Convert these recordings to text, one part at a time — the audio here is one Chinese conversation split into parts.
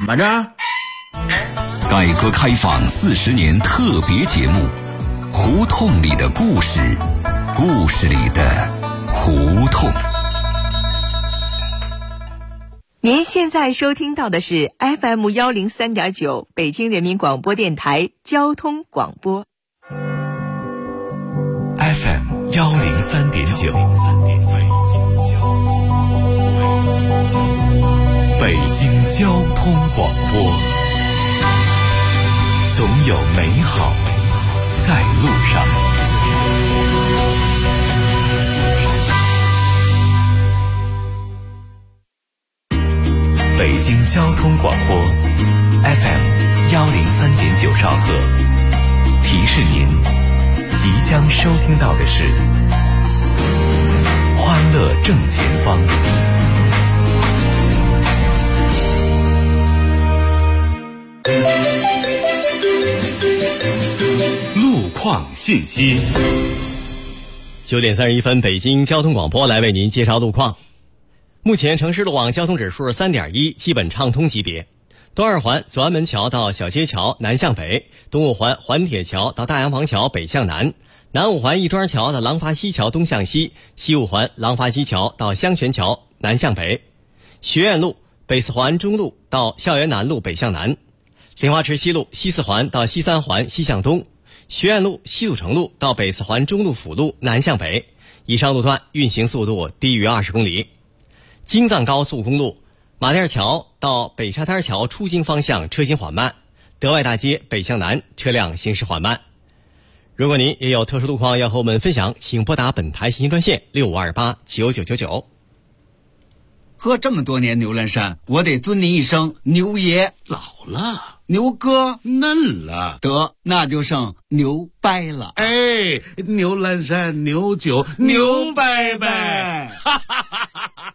么着？ 改革开放40年特别节目《胡同里的故事》，故事里的胡同。 您现在收听到的是 FM 103.9北京人民广播电台交通广播。 FM 103.9，北京交通广播，总有美好在路上。北京交通广播 FM 103.9兆赫，提示您即将收听到的是欢乐正前方。路况信息。 9点31分，北京交通广播来为您介绍路况。目前城市路网交通指数 3.1， 基本畅通级别。东二环左安门桥到小街桥南向北，东五环环铁桥到大洋房桥北向南，南五环亦庄桥到廊坊西桥东向西，西五环廊坊西桥到香泉桥南向北，学院路北四环中路到校园南路北向南，莲花池西路西四环到西三环西向东，学院路西路城路到北四环中路辅路南向北，以上路段运行速度低于20公里。京藏高速公路马甸桥到北沙滩桥出京方向车行缓慢，德外大街北向南车辆行驶缓慢。如果您也有特殊路况要和我们分享，请拨打本台信息专线65289999。 喝这么多年牛栏山，我得尊您一声牛爷。 老了， 牛哥嫩了， 得那就剩牛掰了。 哎，牛栏山牛酒牛掰掰，哈哈哈哈哈！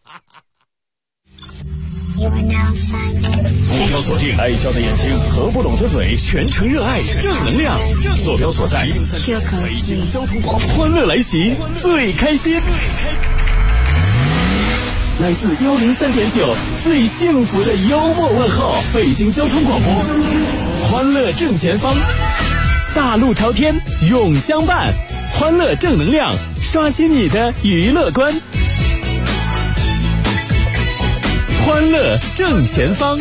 目标锁定爱笑的眼睛和不懂的嘴，全程热爱正能量。坐标所在北京交通广播，欢乐来袭，最开心。来自103.9最幸福的幽默问候，北京交通广播，欢乐正前方，大路朝天永相伴，欢乐正能量，刷新你的娱乐观。欢乐正前方，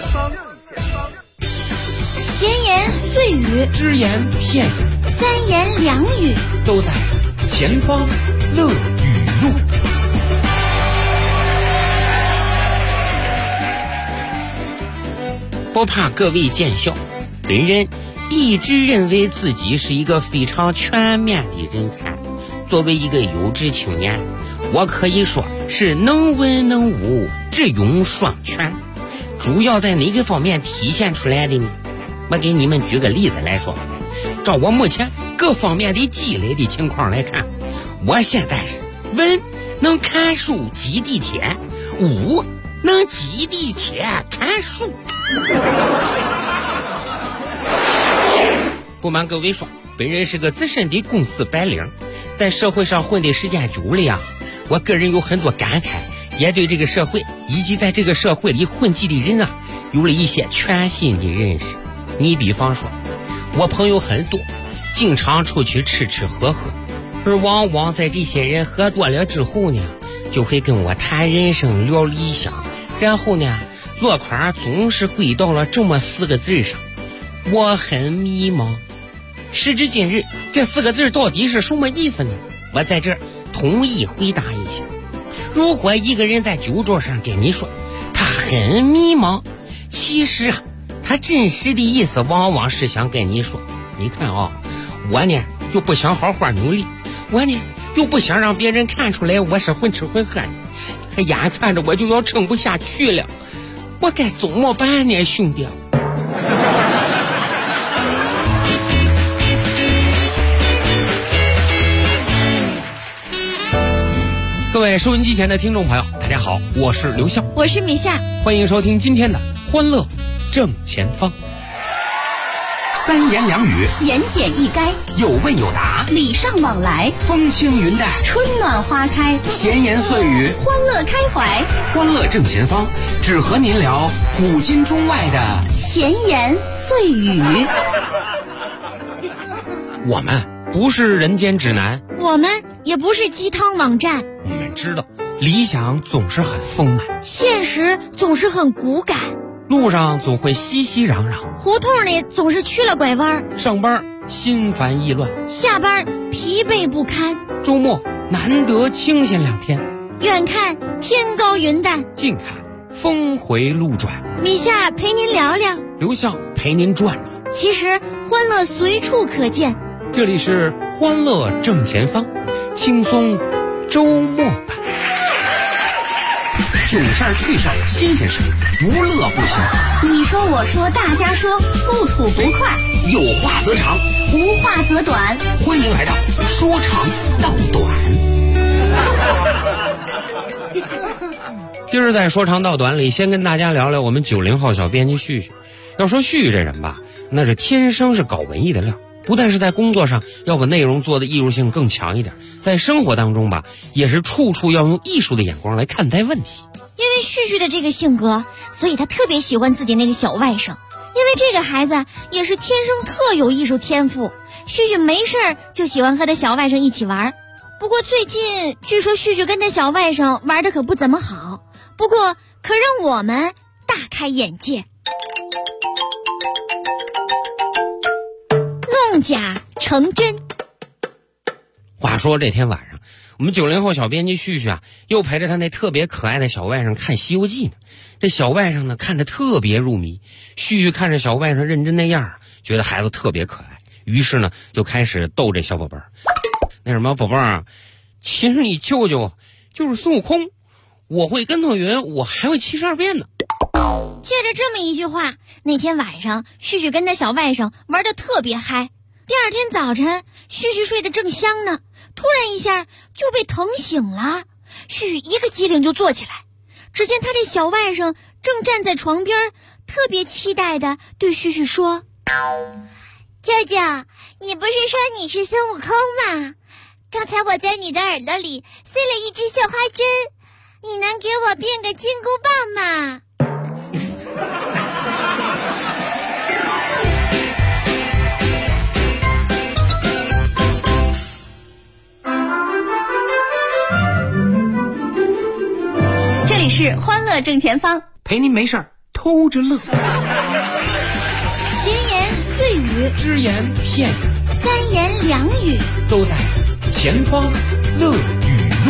闲言碎语， 只言片语， 三言两语， 都在前方乐语录。不怕各位见笑，本人一直认为自己是一个非常全面的人才。作为一个有志青年，我可以说是能文能武，智勇双全。主要在哪个方面体现出来的呢？我给你们举个例子来说，照我目前各方面的积累的情况来看，我现在是文能看书挤地铁，武能挤地铁看书。不瞒各位说，本人是个资深的公司白领，在社会上混的时间久了呀，我个人有很多感慨，也对这个社会以及在这个社会里混迹的人啊，有了一些全新的认识。你比方说，我朋友很多，经常出去吃吃喝喝，而往往在这些人喝多了之后呢，就会跟我谈人生聊理想，然后呢落款总是归到了这么4个字上，我很迷茫。时至今日，这4个字到底是什么意思呢？我在这儿统一回答一下。如果一个人在酒桌上跟你说他很迷茫，其实啊，他真实的意思往往是想跟你说，你看啊，我呢又不想好好努力，我呢又不想让别人看出来我是混吃混喝的，可眼看着我就要撑不下去了，我该怎么办呢，兄弟？各位收音机前的听众朋友，大家好，我是刘笑， 我是米夏， 欢迎收听今天的欢乐正前方。 三言两语， 言简意赅， 有问有答， 礼尚往来， 风轻云淡， 春暖花开， 闲言碎语， 欢乐开怀， 欢乐正前方，只和您聊古今中外的闲言碎语。 我们不是人间指南， 我们也不是鸡汤网站， 我们知道理想总是很丰满， 现实总是很骨感， 路上总会熙熙攘攘， 胡同里总是曲了拐弯， 上班心烦意乱， 下班疲惫不堪， 周末难得清闲2天， 远看天高云淡， 近看峰回路转， 米夏陪您聊聊， 刘向陪您转转。 其实欢乐随处可见， 这里是欢乐正前方，轻松周末版，囧事儿趣事儿新鲜事儿，不乐不休。 你说我说大家说，不吐不快， 有话则长， 无话则短， 欢迎来到说长道短。今儿在说长道短里，先跟大家聊聊我们90后小编辑旭旭。要说旭旭这人吧，那是天生是搞文艺的料，不但是在工作上要把内容做的艺术性更强一点，在生活当中吧，也是处处要用艺术的眼光来看待问题。 因为旭旭的这个性格，所以他特别喜欢自己那个小外甥。因为这个孩子也是天生特有艺术天赋，旭旭没事就喜欢和他小外甥一起玩。不过最近据说旭旭跟他小外甥玩的可不怎么好，不过可让我们大开眼界。弄假成真。 话说这天晚上，我们90后小编辑旭旭啊，又陪着他那特别可爱的小外甥看《西游记》呢。这小外甥呢，看得特别入迷。旭旭看着小外甥认真那样啊，觉得孩子特别可爱，于是呢，就开始逗这小宝贝儿。那什么，宝贝儿啊，其实你舅舅就是孙悟空，我会跟头云，我还会72变呢。 借着这么一句话，那天晚上旭旭跟他小外甥玩得特别嗨。第二天早晨，旭旭睡得正香呢，突然一下就被疼醒了。旭旭一个机灵就坐起来，只见他这小外甥正站在床边，特别期待地对旭旭说：舅舅，你不是说你是孙悟空吗？刚才我在你的耳朵里塞了一支绣花针，你能给我变个金箍棒吗？这里是欢乐正前方， 陪您没事儿偷着乐， 闲言碎语， 只言片语， 三言两语， 都在前方乐语录。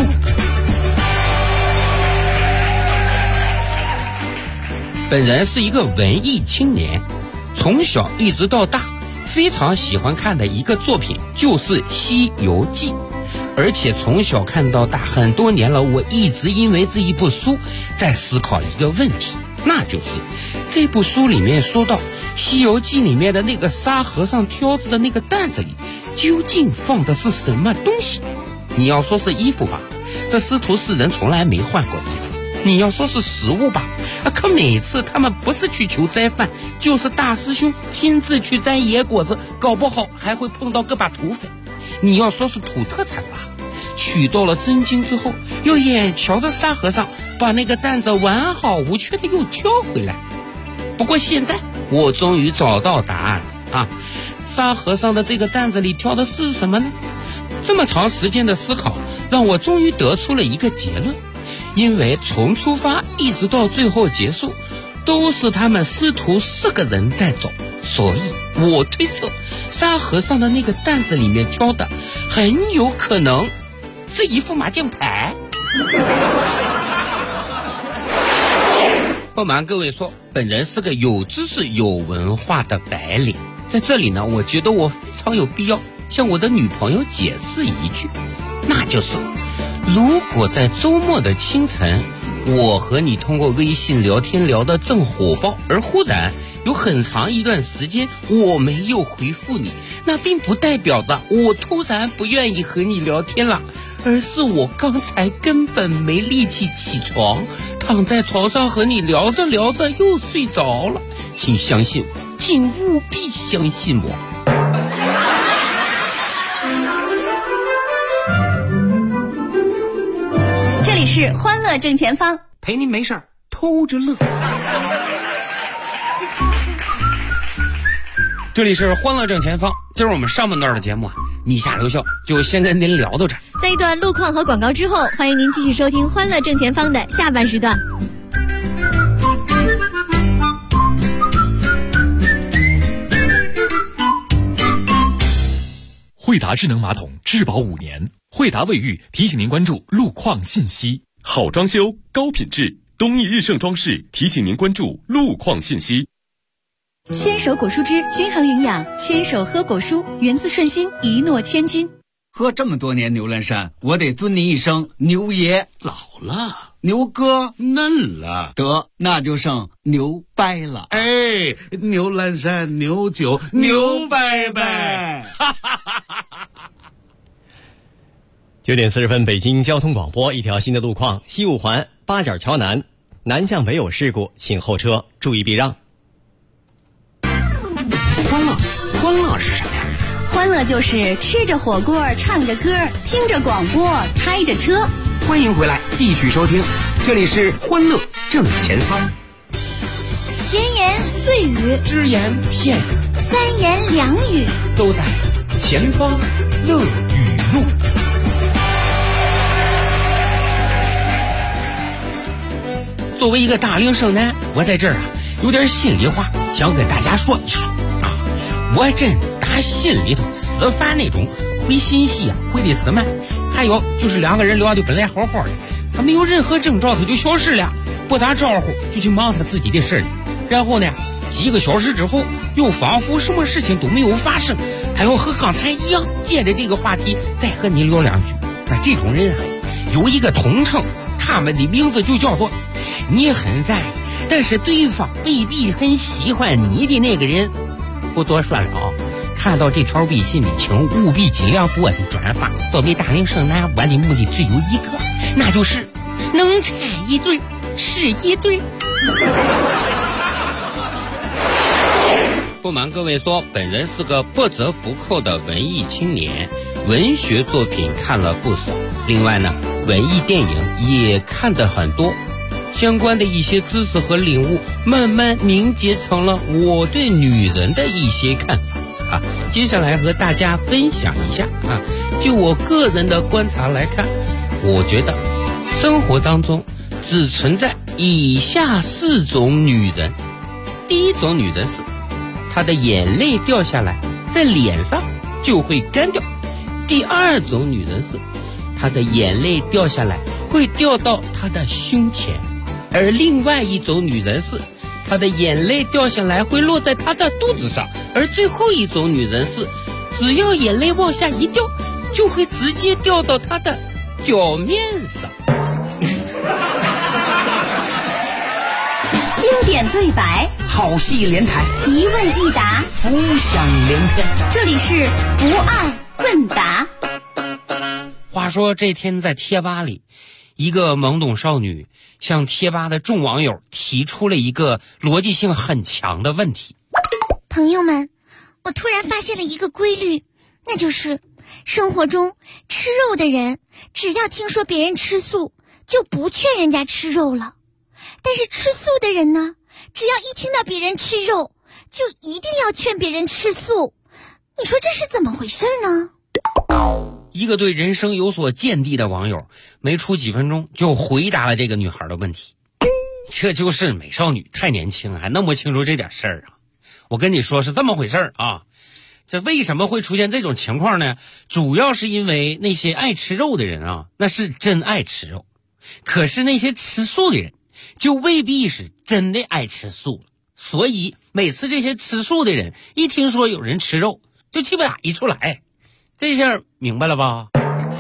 本人是一个文艺青年，从小一直到大，非常喜欢看的一个作品就是《西游记》，而且从小看到大，很多年了，我一直因为这一部书在思考一个问题，那就是这部书里面说到《西游记》里面的那个沙和尚挑着的那个担子里究竟放的是什么东西？你要说是衣服吧，这师徒4人从来没换过衣服；你要说是食物吧，可每次他们不是去求斋饭，就是大师兄亲自去摘野果子，搞不好还会碰到个把土匪。你要说是土特产吧，取到了真经之后，又眼瞧着沙和尚把那个担子完好无缺的又挑回来。不过现在我终于找到答案了啊！沙和尚的这个担子里挑的是什么呢？这么长时间的思考，让我终于得出了一个结论。因为从出发一直到最后结束，都是他们师徒4个人在走，所以我推测沙和尚的那个担子里面挑的很有可能是一副麻将牌。不瞒各位说，本人是个有知识有文化的白领，在这里呢，我觉得我非常有必要向我的女朋友解释一句，那就是如果在周末的清晨，我和你通过微信聊天聊得正火爆，而忽然有很长一段时间我没有回复你，那并不代表着我突然不愿意和你聊天了，而是我刚才根本没力气起床，躺在床上和你聊着聊着又睡着了。请相信请务必相信我。 这里是欢乐正前方， 陪您没事儿偷着乐。这里是欢乐正前方，今儿我们上半段的节目啊，你下留校就先跟您聊到这儿。 在一段路况和广告之后，欢迎您继续收听欢乐正前方的下半时段。 惠达智能马桶质保5年，惠达卫浴提醒您关注路况信息。 好装修，高品质，东益日盛装饰提醒您关注路况信息。 牵手果蔬汁均衡营养，牵手喝果蔬，源自顺心，一诺千金。 喝这么多年牛栏山，我得尊您一声牛爷。 老了， 牛哥嫩了， 得那就剩牛掰了。 哎，牛栏山牛酒牛掰掰。 9点40分，北京交通广播，一条新的路况，西五环八角桥南南向北有事故，请后车注意避让。 欢乐是什么呀？ 欢乐就是吃着火锅，唱着歌，听着广播，开着车。 欢迎回来，继续收听，这里是欢乐正前方。 闲言碎语， 只言片语， 三言两语， 都在前方乐语录。作为一个大龄剩男，我在这儿啊有点心里话想跟大家说一说啊。我真打心里头死烦那种回信息啊回的死慢，还有就是两个人聊的本来好好的，他没有任何征兆他就消失了，不打招呼就去忙他自己的事了，然后呢几个小时之后又仿佛什么事情都没有发生，他要和刚才一样借着这个话题再和你聊两句。那这种人啊有一个统称，他们的名字就叫做你很在意但是对方未必很喜欢你的那个人。不多说了，看到这条微信的请务必尽量给我的转发。作为大龄剩男，我的目的只有一个，那就是能拆一对是一对。不瞒各位说，本人是个不折不扣的文艺青年，文学作品看了不少，另外呢文艺电影也看得很多，相关的一些知识和领悟慢慢凝结成了我对女人的一些看法啊。接下来和大家分享一下啊，就我个人的观察来看，我觉得生活当中只存在以下4种女人。第一种女人是她的眼泪掉下来在脸上就会干掉。第二种女人是她的眼泪掉下来会掉到她的胸前。而另外一种女人是她的眼泪掉下来会落在她的肚子上。而最后一种女人是只要眼泪往下一掉就会直接掉到她的脚面上。 经典对白， 好戏连台， 一问一答， 浮想联翩。 这里是不二问答。 话说这天在贴吧里，一个懵懂少女向贴吧的众网友提出了一个逻辑性很强的问题。 朋友们，我突然发现了一个规律，那就是生活中吃肉的人只要听说别人吃素就不劝人家吃肉了，但是吃素的人呢，只要一听到别人吃肉就一定要劝别人吃素。你说这是怎么回事呢？ 一个对人生有所见地的网友没出几分钟就回答了这个女孩的问题。这就是美少女太年轻还弄不清楚这点事儿啊。我跟你说是这么回事儿啊，这为什么会出现这种情况呢？主要是因为那些爱吃肉的人啊，那是真爱吃肉，可是那些吃素的人就未必是真的爱吃素了。所以每次这些吃素的人一听说有人吃肉就气不打一处来。这下明白了吧？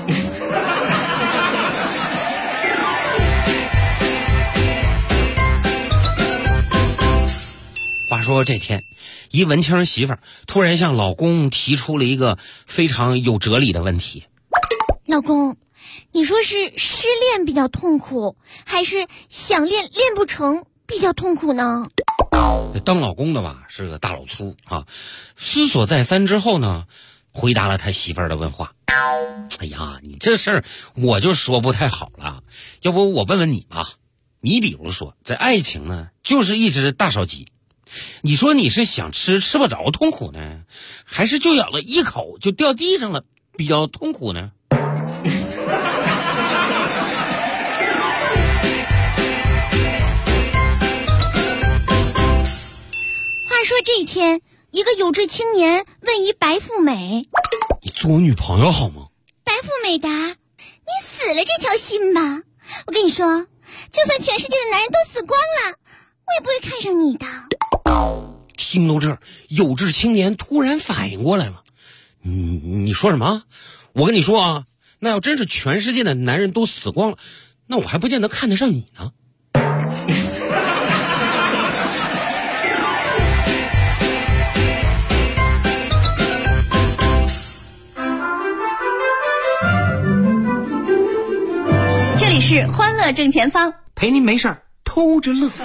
话说这天，一文青媳妇儿突然向老公提出了一个非常有哲理的问题。 老公，你说是失恋比较痛苦，还是想练练不成比较痛苦呢？ 当老公的吧是个大老粗啊，思索再三之后呢，回答了他媳妇儿的问话。哎呀，你这事儿我就说不太好了，要不我问问你吧。你比如说，这爱情呢，就是一只大烧鸡，你说你是想吃不着痛苦呢，还是就咬了一口就掉地上了比较痛苦呢？ 话说这一天，一个有志青年问一白富美：“ 你做我女朋友好吗？” 白富美答：“你死了这条心吧！我跟你说，就算全世界的男人都死光了，我也不会看上你的。” 听到这儿，有志青年突然反应过来了：“你说什么？我跟你说啊，那要真是全世界的男人都死光了，那我还不见得看得上你呢。” 这里是欢乐正前方， 陪您没事儿偷着乐。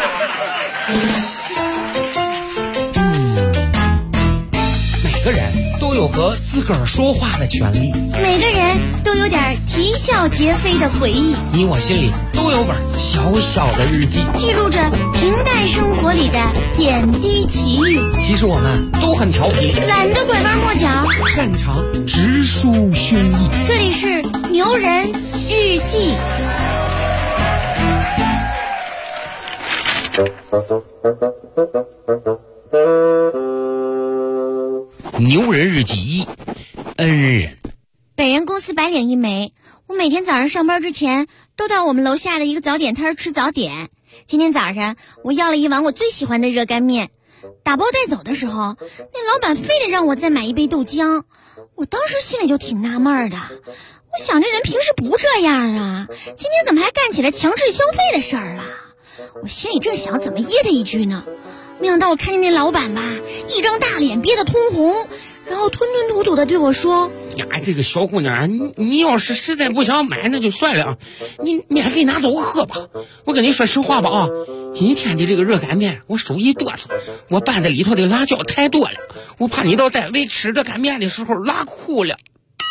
每个人都有和自个儿说话的权利， 每个人都有点啼笑皆非的回忆， 你我心里都有本小小的日记， 记录着平淡生活里的点滴奇遇。 其实我们都很调皮， 懒得拐弯抹角， 擅长直抒胸臆。 这里是牛人日记。 牛人日记1，恩人。 本人公司白领一枚，我每天早上上班之前都到我们楼下的一个早点摊吃早点。今天早上我要了一碗我最喜欢的热干面，打包带走的时候，那老板非得让我再买一杯豆浆。我当时心里就挺纳闷的，我想这人平时不这样啊，今天怎么还干起来强制消费的事儿了？我心里正想怎么噎他一句呢，没想到我看见那老板吧，一张大脸憋得通红，然后吞吞吐吐的对我说：“ 呀，这个小姑娘，你要是实在不想买那就算了，你免费拿走喝吧。我跟你说实话吧啊，今天的这个热干面我手一哆嗦，我拌子里头的辣椒太多了，我怕你到单位吃热干面的时候辣哭了。”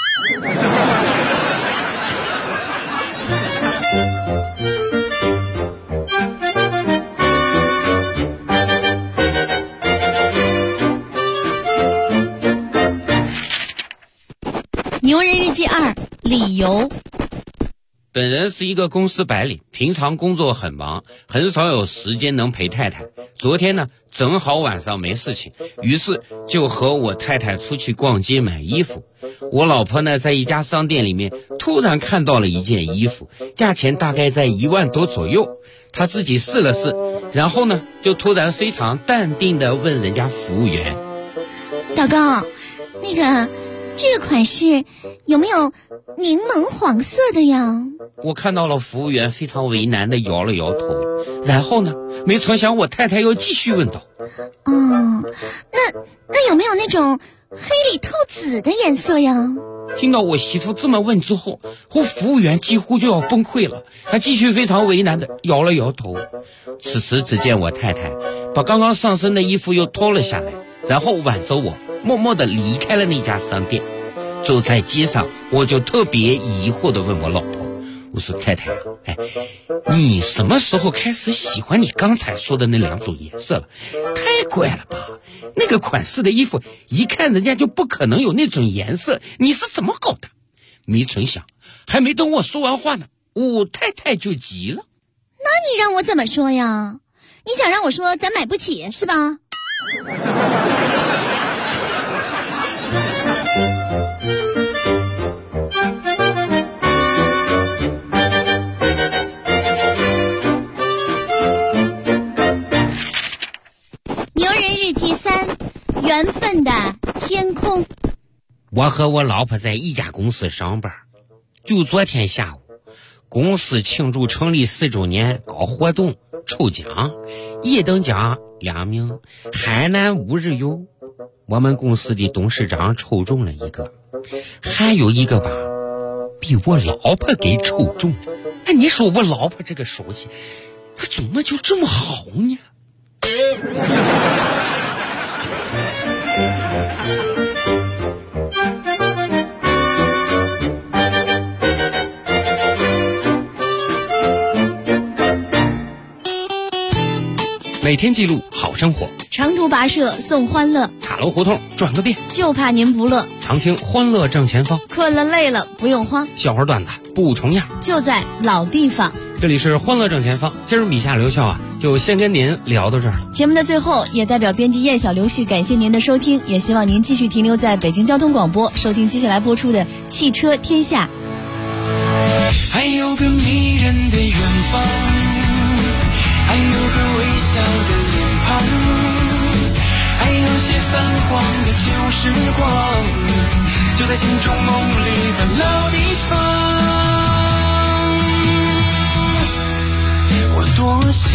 牛人日记2，理由。 本人是一个公司白领，平常工作很忙，很少有时间能陪太太。昨天呢，正好晚上没事情，于是就和我太太出去逛街买衣服。我老婆呢，在一家商店里面突然看到了一件衣服，价钱大概在1万多左右。她自己试了试，然后呢，就突然非常淡定地问人家服务员：“ 老公，那个这个款式有没有柠檬黄色的呀？” 我看到了服务员非常为难地摇了摇头，然后呢，没成想我太太又继续问道：“ 那有没有那种黑里透紫的颜色呀？” 听到我媳妇这么问之后，我服务员几乎就要崩溃了，他继续非常为难地摇了摇头。此时只见我太太把刚刚上身的衣服又脱了下来，然后挽着我默默地离开了那家商店。走在街上，我就特别疑惑地问我老婆，我说：“太太，你什么时候开始喜欢你刚才说的那2种颜色了？太怪了吧，那个款式的衣服一看人家就不可能有那种颜色，你是怎么搞的？”没成想还没等我说完话呢，我太太就急了：“ 那你让我怎么说呀？你想让我说咱买不起是吧？”牛人日记3，缘分的天空。 我和我老婆在一家公司上班，就昨天下午，公司庆祝成立4周年搞活动抽奖，1等奖2名，海南5日游。我们公司的董事长抽中了1个，还有1个吧，比我老婆给抽中了。你说我老婆这个手气，她怎么就这么好呢？ 每天记录好生活， 长途跋涉送欢乐， 塔楼胡同转个遍， 就怕您不乐。 常听欢乐正前方， 困了累了不用慌， 笑话段子不重样， 就在老地方。 这里是欢乐正前方，今儿米夏刘笑啊，就先跟您聊到这儿了。 节目的最后，也代表编辑燕小刘旭感谢您的收听，也希望您继续停留在北京交通广播，收听接下来播出的《汽车天下》。 还有个迷人的远方，还有个微笑的脸庞，还有些泛黄的旧时光，就在心中梦里的老地方。我多想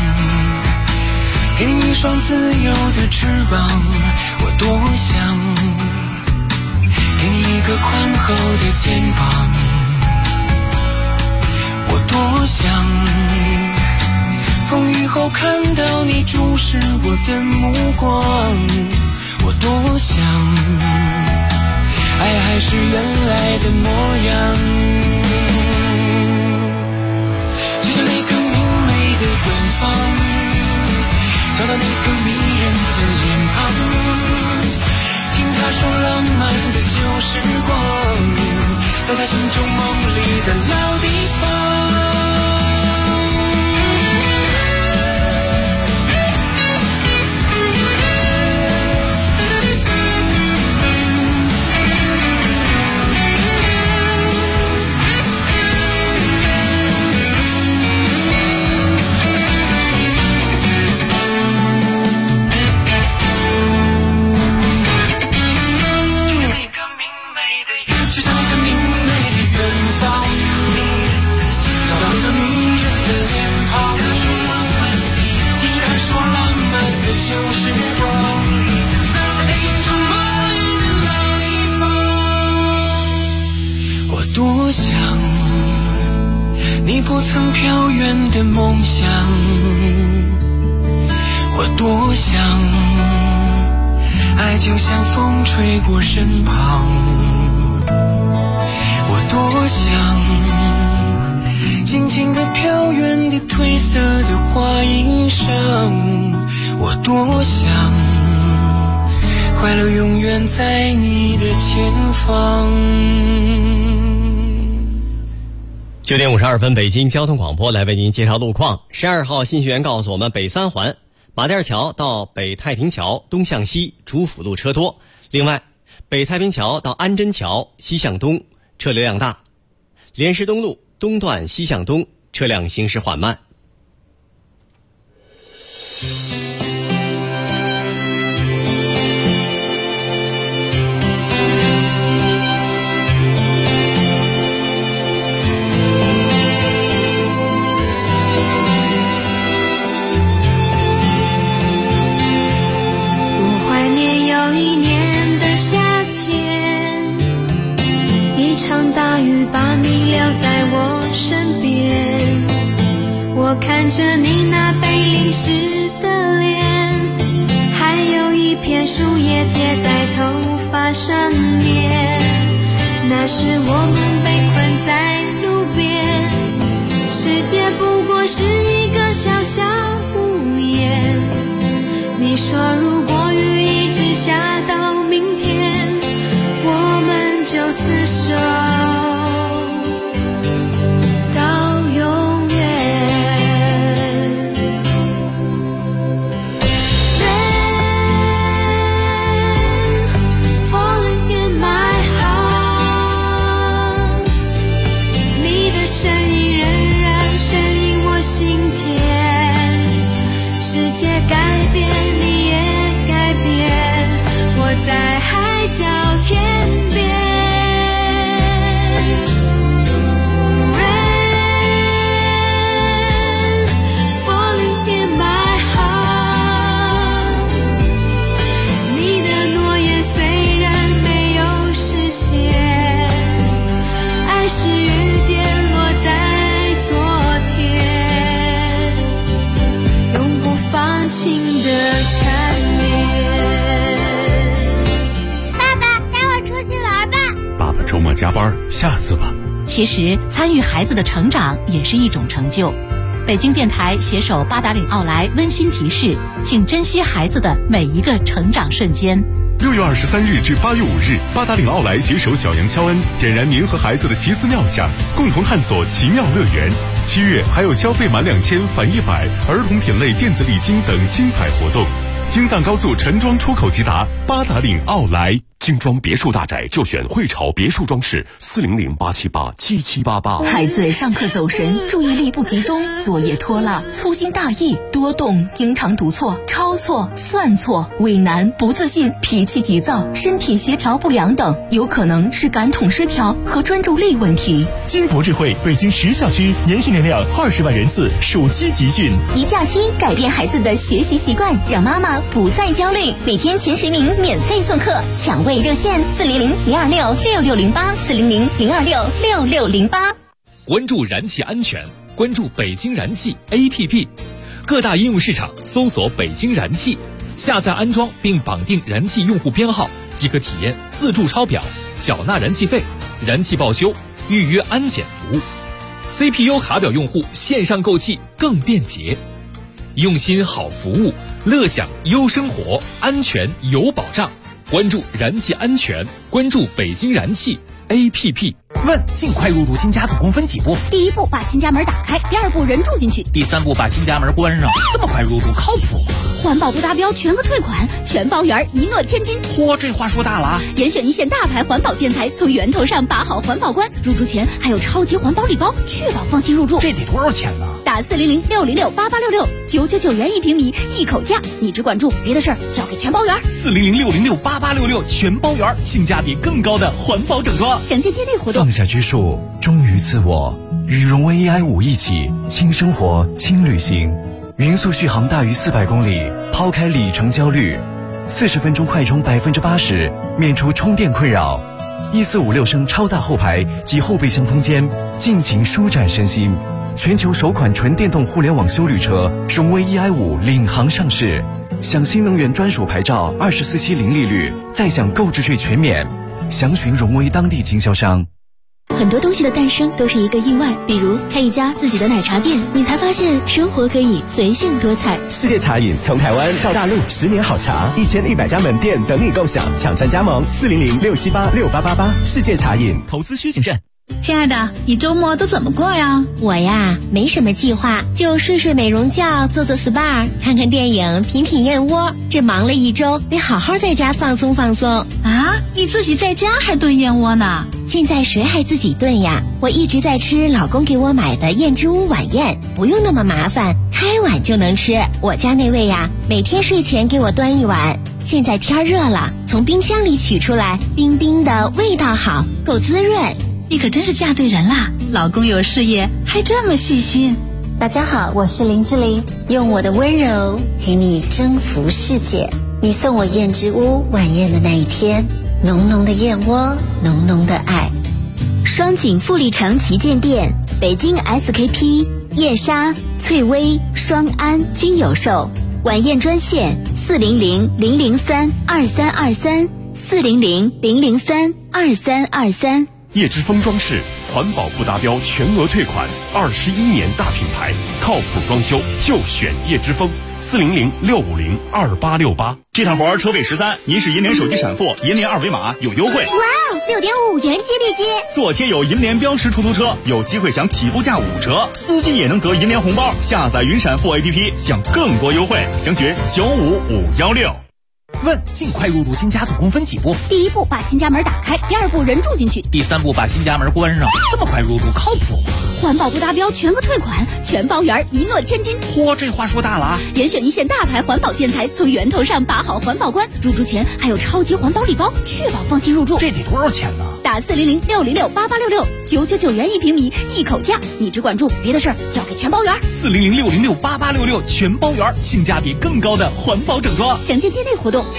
给你一双自由的翅膀，我多想给你一个宽厚的肩膀，我多想风雨后看到你注视我的目光，我多想爱还是原来的模样，就像那个明媚的远方，找到那个迷人的脸庞，听他说浪漫的旧时光，在他心中梦里的老地方。多想你不曾飘远的梦想，我多想爱就像风吹过身旁，我多想静静地飘远的褪色的花衣裳，我多想快乐永远在你的前方。 9点52分，北京交通广播来为您介绍路况。12号信息员告诉我们，北三环马甸桥到北太平桥东向西主辅路车多，另外北太平桥到安贞桥西向东车流量大，莲石东路东段西向东车辆行驶缓慢。 大雨把你留在我身边，我看着你那被淋湿的脸，还有一片树叶贴在头发上面，那时我们被困在路边，世界不过是一个小小屋檐，你说如果雨一直下到明天，我们就厮守到永远。 Rain falling in my heart， 你的声音仍然声音我心田，世界改变你也改变，我在海加班，下次吧。 其实参与孩子的成长也是一种成就。北京电台携手八达岭奥莱温馨提示，请珍惜孩子的每一个成长瞬间。 6月23日至8月5日，八达岭奥莱携手小杨肖恩，点燃您和孩子的奇思妙想，共同探索奇妙乐园。7月还有消费满2000返100，儿童品类电子礼金等精彩活动。京藏高速陈庄出口即达，八达岭奥莱。精装别墅大宅就选汇潮别墅装饰，400-878-7788。 孩子上课走神，注意力不集中，作业拖拉，粗心大意，多动，经常读错、抄错、算错，畏难、不自信，脾气急躁，身体协调不良等，有可能是感统失调和专注力问题。 金博智慧北京10校区年训练量20万人次，暑期集训。 一假期改变孩子的学习习惯，让妈妈不再焦虑。每天前10名免费送课，抢位热线400-026-6608，400-026-6608。 关注燃气安全，关注北京燃气 APP， 各大应用市场搜索北京燃气，下载安装并绑定燃气用户编号，即可体验自助抄表、缴纳燃气费、燃气报修、预约安检服务。CPU 卡表用户线上购气更便捷，用心好服务，乐享优生活，安全有保障。关注燃气安全，关注北京燃气 APP。 问：尽快入住新家总共分几步？ 第一步，把新家门打开；第二步，人住进去； 第三步，把新家门关上。这么快入住，靠谱吗？ 环保不达标，全额退款，全包圆，一诺千金。 嚯，这话说大了啊！ 严选一线大牌环保建材，从源头上把好环保关。入住前还有超级环保礼包，确保放心入住。 这得多少钱呢？ 打400-606-8866，999元1平米，一口价。你只管住，别的事儿交给全包圆。 400-606-8866，全包圆，性价比更高的环保整装。 详见店内活动。 放下拘束，忠于自我，与荣威 EI5一起轻生活、轻旅行。匀速续航大于400公里，抛开里程焦虑，40分钟快充80%，免除充电困扰。1456升超大后排及后备箱空间，尽情舒展身心。全球首款纯电动互联网休旅车荣威 EI5领航上市，享新能源专属牌照，24期零利率，再享购置税全免。详询荣威当地经销商。 很多东西的诞生都是一个意外，比如开一家自己的奶茶店，你才发现生活可以随性多彩。 世界茶饮从台湾到大陆，10年好茶，1100家门店等你共享，抢占加盟400-678-6888。世界茶饮， 投资需谨慎。 亲爱的，你周末都怎么过呀？ 我呀，没什么计划，就睡睡美容觉，做做 SPA， 看看电影，品品燕窝。这忙了一周，得好好在家放松放松啊！你自己在家还炖燕窝呢？ 现在谁还自己炖呀？我一直在吃老公给我买的燕之屋晚宴，不用那么麻烦，开碗就能吃。我家那位呀，每天睡前给我端一碗。现在天热了，从冰箱里取出来，冰冰的，味道好，够滋润。 你可真是嫁对人啦！老公有事业，还这么细心。 大家好，我是林志玲，用我的温柔陪你征服世界。你送我燕之屋晚宴的那一天，浓浓的燕窝，浓浓的爱。 双井富力城旗舰店、北京 SKP、燕莎、翠微、双安均有售。晚宴专线400-003-2323，400-003-2323。 叶之峰装饰，环保不达标全额退款，21年大品牌，靠谱装修就选叶之峰，400-650-2868。 这趟活车位13，您是银联手机闪付，银联二维码有优惠。 哇哦，6.5元接力接， 做贴有银联标识出租车，有机会享起步价5折，司机也能得银联红包。下载云闪付 APP， 享更多优惠，详询95516。 问：尽快入住新家总共分几步？ 第一步，把新家门打开；第二步，人住进去； 第三步，把新家门关上。这么快入住，靠谱吗？ 环保不达标，全额退款，全包圆，一诺千金。 嚯，这话说大了啊！ 严选一线大牌环保建材，从源头上把好环保关。入住前还有超级环保礼包，确保放心入住。 这得多少钱呢？ 打400-606-8866，999元1平米，一口价。你只管住，别的事儿交给全包圆。 400-606-8866，全包圆，性价比更高的环保整装。 详见店内活动。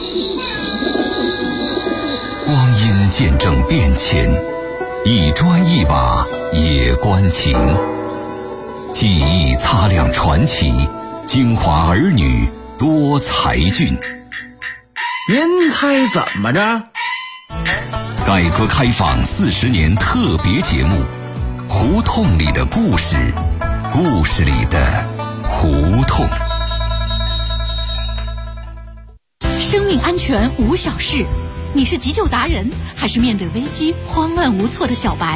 光阴见证变迁，一砖一瓦也关情。记忆擦亮传奇，京华儿女多才俊。 您猜怎么着？ 改革开放40年特别节目，胡同里的故事，故事里的胡同。 生命安全无小事，你是急救达人，还是面对危机慌乱无措的小白？